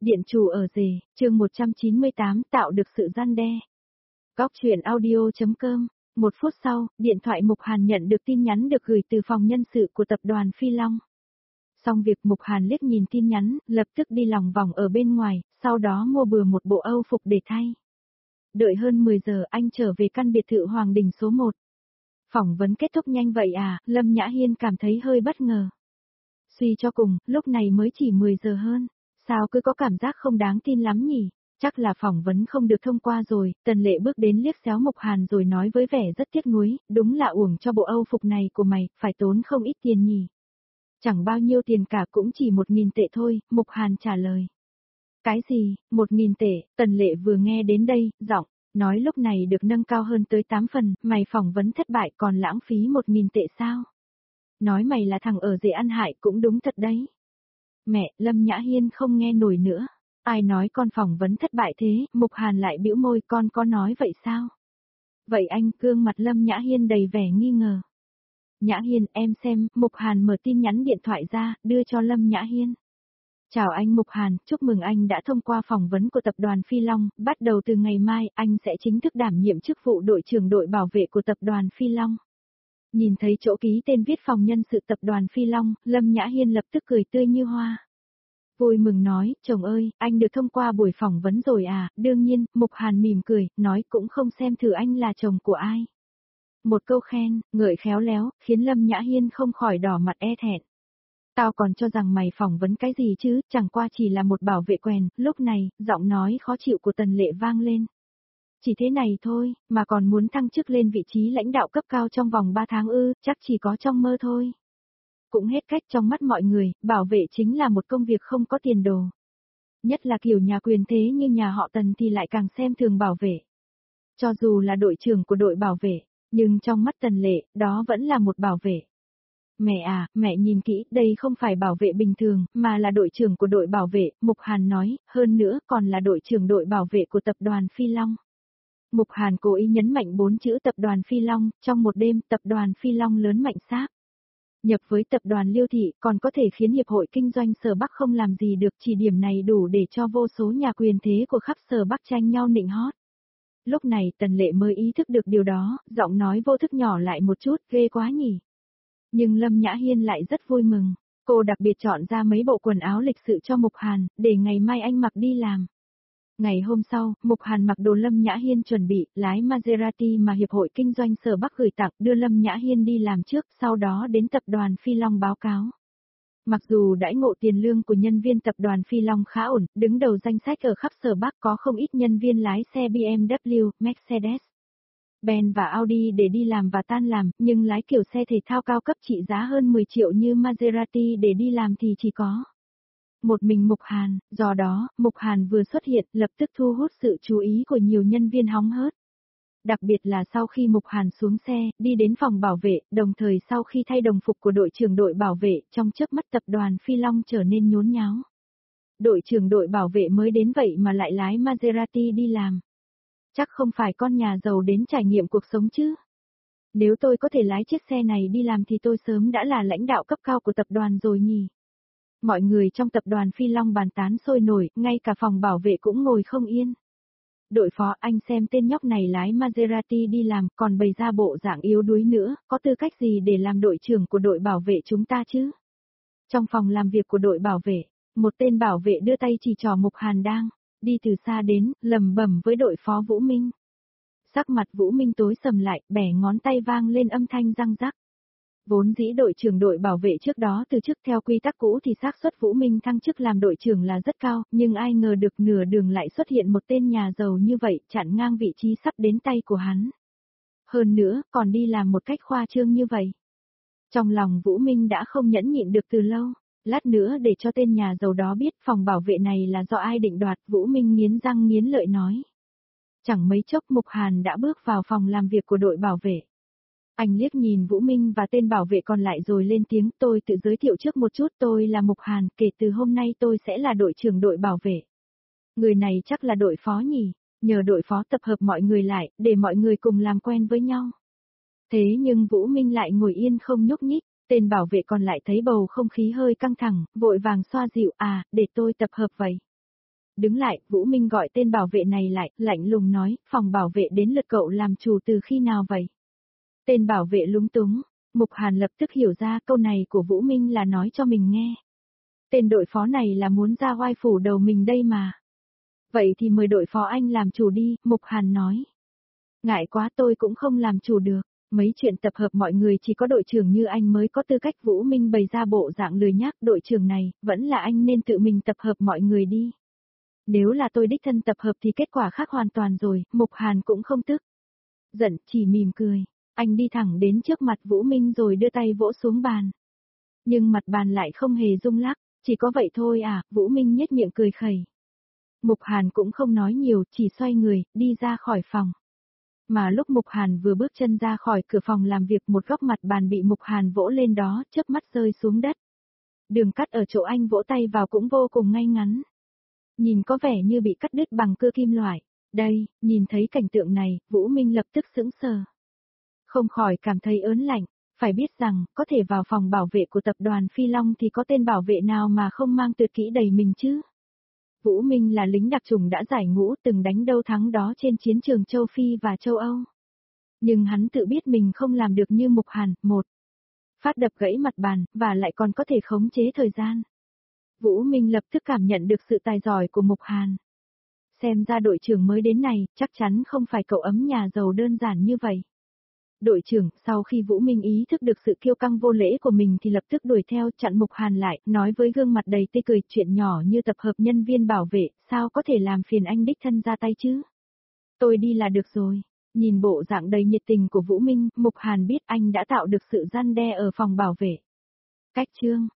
Điện chủ ở rể, chương 198 tạo được sự răn đe. Góc truyện audio.com. Một phút sau, điện thoại Mục Hàn nhận được tin nhắn được gửi từ phòng nhân sự của tập đoàn Phi Long. Xong việc Mục Hàn liếc nhìn tin nhắn, lập tức đi lòng vòng ở bên ngoài, sau đó mua bừa một bộ Âu phục để thay. Đợi hơn 10 giờ anh trở về căn biệt thự Hoàng Đình số 1. Phỏng vấn kết thúc nhanh vậy à, Lâm Nhã Hiên cảm thấy hơi bất ngờ. Suy cho cùng, lúc này mới chỉ 10 giờ hơn. Sao cứ có cảm giác không đáng tin lắm nhỉ? Chắc là phỏng vấn không được thông qua rồi. Tần Lệ bước đến liếc xéo Mục Hàn rồi nói với vẻ rất tiếc nuối, đúng là uổng cho bộ Âu phục này của mày, phải tốn không ít tiền nhỉ. Chẳng bao nhiêu tiền cả, cũng chỉ 1.000 tệ thôi, Mục Hàn trả lời. Cái gì, 1.000 tệ? Tần Lệ vừa nghe đến đây, giọng nói lúc này được nâng cao hơn tới 8 phần, mày phỏng vấn thất bại còn lãng phí 1.000 tệ sao? Nói mày là thằng ở rể ăn hại cũng đúng thật đấy. Mẹ, Lâm Nhã Hiên không nghe nổi nữa. Ai nói con phỏng vấn thất bại thế? Mục Hàn lại bĩu môi, con có nói vậy sao? Vậy anh? Gương mặt Lâm Nhã Hiên đầy vẻ nghi ngờ. Nhã Hiên, em xem. Mục Hàn mở tin nhắn điện thoại ra, đưa cho Lâm Nhã Hiên. Chào anh Mục Hàn, chúc mừng anh đã thông qua phỏng vấn của tập đoàn Phi Long, bắt đầu từ ngày mai anh sẽ chính thức đảm nhiệm chức vụ đội trưởng đội bảo vệ của tập đoàn Phi Long. Nhìn thấy chỗ ký tên viết phòng nhân sự tập đoàn Phi Long, Lâm Nhã Hiên lập tức cười tươi như hoa. Vui mừng nói, chồng ơi, anh được thông qua buổi phỏng vấn rồi à? Đương nhiên, Mục Hàn mỉm cười, nói cũng không xem thử anh là chồng của ai. Một câu khen, ngợi khéo léo, khiến Lâm Nhã Hiên không khỏi đỏ mặt e thẹn. Tao còn cho rằng mày phỏng vấn cái gì chứ, chẳng qua chỉ là một bảo vệ quèn. Lúc này, giọng nói khó chịu của Tần Lệ vang lên. Chỉ thế này thôi, mà còn muốn thăng chức lên vị trí lãnh đạo cấp cao trong vòng 3 tháng ư, chắc chỉ có trong mơ thôi. Cũng hết cách, trong mắt mọi người, bảo vệ chính là một công việc không có tiền đồ. Nhất là kiểu nhà quyền thế như nhà họ Tần thì lại càng xem thường bảo vệ. Cho dù là đội trưởng của đội bảo vệ, nhưng trong mắt Tần Lệ, đó vẫn là một bảo vệ. Mẹ à, mẹ nhìn kỹ, đây không phải bảo vệ bình thường, mà là đội trưởng của đội bảo vệ, Mục Hàn nói, hơn nữa còn là đội trưởng đội bảo vệ của tập đoàn Phi Long. Mục Hàn cố ý nhấn mạnh 4 chữ tập đoàn Phi Long, trong một đêm, tập đoàn Phi Long lớn mạnh sáp. Nhập với tập đoàn Liêu Thị còn có thể khiến Hiệp hội Kinh doanh Sở Bắc không làm gì được, chỉ điểm này đủ để cho vô số nhà quyền thế của khắp Sở Bắc tranh nhau nịnh hót. Lúc này Tần Lệ mới ý thức được điều đó, giọng nói vô thức nhỏ lại một chút, ghê quá nhỉ. Nhưng Lâm Nhã Hiên lại rất vui mừng, cô đặc biệt chọn ra mấy bộ quần áo lịch sự cho Mục Hàn, để ngày mai anh mặc đi làm. Ngày hôm sau, Mục Hàn mặc đồ Lâm Nhã Hiên chuẩn bị, lái Maserati mà Hiệp hội Kinh doanh Sở Bắc gửi tặng, đưa Lâm Nhã Hiên đi làm trước, sau đó đến tập đoàn Phi Long báo cáo. Mặc dù đãi ngộ tiền lương của nhân viên tập đoàn Phi Long khá ổn, đứng đầu danh sách ở khắp Sở Bắc, có không ít nhân viên lái xe BMW, Mercedes, Benz và Audi để đi làm và tan làm, nhưng lái kiểu xe thể thao cao cấp trị giá hơn 10 triệu như Maserati để đi làm thì chỉ có một mình Mục Hàn, do đó, Mục Hàn vừa xuất hiện lập tức thu hút sự chú ý của nhiều nhân viên hóng hớt. Đặc biệt là sau khi Mục Hàn xuống xe, đi đến phòng bảo vệ, đồng thời sau khi thay đồng phục của đội trưởng đội bảo vệ, trong chớp mắt tập đoàn Phi Long trở nên nhốn nháo. Đội trưởng đội bảo vệ mới đến vậy mà lại lái Maserati đi làm. Chắc không phải con nhà giàu đến trải nghiệm cuộc sống chứ. Nếu tôi có thể lái chiếc xe này đi làm thì tôi sớm đã là lãnh đạo cấp cao của tập đoàn rồi nhỉ. Mọi người trong tập đoàn Phi Long bàn tán sôi nổi, ngay cả phòng bảo vệ cũng ngồi không yên. Đội phó, anh xem tên nhóc này lái Maserati đi làm, còn bày ra bộ dạng yếu đuối nữa, có tư cách gì để làm đội trưởng của đội bảo vệ chúng ta chứ? Trong phòng làm việc của đội bảo vệ, một tên bảo vệ đưa tay chỉ trỏ Mục Hàn đang đi từ xa đến, lẩm bẩm với đội phó Vũ Minh. Sắc mặt Vũ Minh tối sầm lại, bẻ ngón tay vang lên âm thanh răng rắc. Vốn dĩ đội trưởng đội bảo vệ trước đó từ chức theo quy tắc cũ thì xác suất Vũ Minh thăng chức làm đội trưởng là rất cao, nhưng ai ngờ được nửa đường lại xuất hiện một tên nhà giàu như vậy, chặn ngang vị trí sắp đến tay của hắn. Hơn nữa, còn đi làm một cách khoa trương như vậy. Trong lòng Vũ Minh đã không nhẫn nhịn được từ lâu, lát nữa để cho tên nhà giàu đó biết phòng bảo vệ này là do ai định đoạt, Vũ Minh nghiến răng nghiến lợi nói. Chẳng mấy chốc Mục Hàn đã bước vào phòng làm việc của đội bảo vệ. Anh liếc nhìn Vũ Minh và tên bảo vệ còn lại rồi lên tiếng, tôi tự giới thiệu trước một chút, tôi là Mục Hàn, kể từ hôm nay tôi sẽ là đội trưởng đội bảo vệ. Người này chắc là đội phó nhỉ, nhờ đội phó tập hợp mọi người lại, để mọi người cùng làm quen với nhau. Thế nhưng Vũ Minh lại ngồi yên không nhúc nhích, tên bảo vệ còn lại thấy bầu không khí hơi căng thẳng, vội vàng xoa dịu, để tôi tập hợp vậy. Đứng lại, Vũ Minh gọi tên bảo vệ này lại, lạnh lùng nói, phòng bảo vệ đến lượt cậu làm chủ từ khi nào vậy? Tên bảo vệ lúng túng, Mục Hàn lập tức hiểu ra câu này của Vũ Minh là nói cho mình nghe. Tên đội phó này là muốn ra oai phủ đầu mình đây mà. Vậy thì mời đội phó anh làm chủ đi, Mục Hàn nói. Ngại quá tôi cũng không làm chủ được, mấy chuyện tập hợp mọi người chỉ có đội trưởng như anh mới có tư cách. Vũ Minh bày ra bộ dạng lười nhác, đội trưởng này, vẫn là anh nên tự mình tập hợp mọi người đi. Nếu là tôi đích thân tập hợp thì kết quả khác hoàn toàn rồi, Mục Hàn cũng không tức. Giận, chỉ mỉm cười, anh đi thẳng đến trước mặt Vũ Minh rồi đưa tay vỗ xuống bàn. Nhưng mặt bàn lại không hề rung lắc, chỉ có vậy thôi à, Vũ Minh nhếch miệng cười khẩy. Mục Hàn cũng không nói nhiều, chỉ xoay người, đi ra khỏi phòng. Mà lúc Mục Hàn vừa bước chân ra khỏi cửa phòng làm việc, một góc mặt bàn bị Mục Hàn vỗ lên đó, chớp mắt rơi xuống đất. Đường cắt ở chỗ anh vỗ tay vào cũng vô cùng ngay ngắn. Nhìn có vẻ như bị cắt đứt bằng cưa kim loại. Đây, nhìn thấy cảnh tượng này, Vũ Minh lập tức sững sờ. Không khỏi cảm thấy ớn lạnh, phải biết rằng, có thể vào phòng bảo vệ của tập đoàn Phi Long thì có tên bảo vệ nào mà không mang tuyệt kỹ đầy mình chứ? Vũ Minh là lính đặc chủng đã giải ngũ, từng đánh đâu thắng đó trên chiến trường châu Phi và châu Âu. Nhưng hắn tự biết mình không làm được như Mục Hàn, một phát đập gãy mặt bàn, và lại còn có thể khống chế thời gian. Vũ Minh lập tức cảm nhận được sự tài giỏi của Mục Hàn. Xem ra đội trưởng mới đến này, chắc chắn không phải cậu ấm nhà giàu đơn giản như vậy. Đội trưởng, sau khi Vũ Minh ý thức được sự kiêu căng vô lễ của mình thì lập tức đuổi theo, chặn Mục Hàn lại, nói với gương mặt đầy tươi cười, chuyện nhỏ như tập hợp nhân viên bảo vệ, sao có thể làm phiền anh đích thân ra tay chứ? Tôi đi là được rồi. Nhìn bộ dạng đầy nhiệt tình của Vũ Minh, Mục Hàn biết anh đã tạo được sự răn đe ở phòng bảo vệ. Cách chương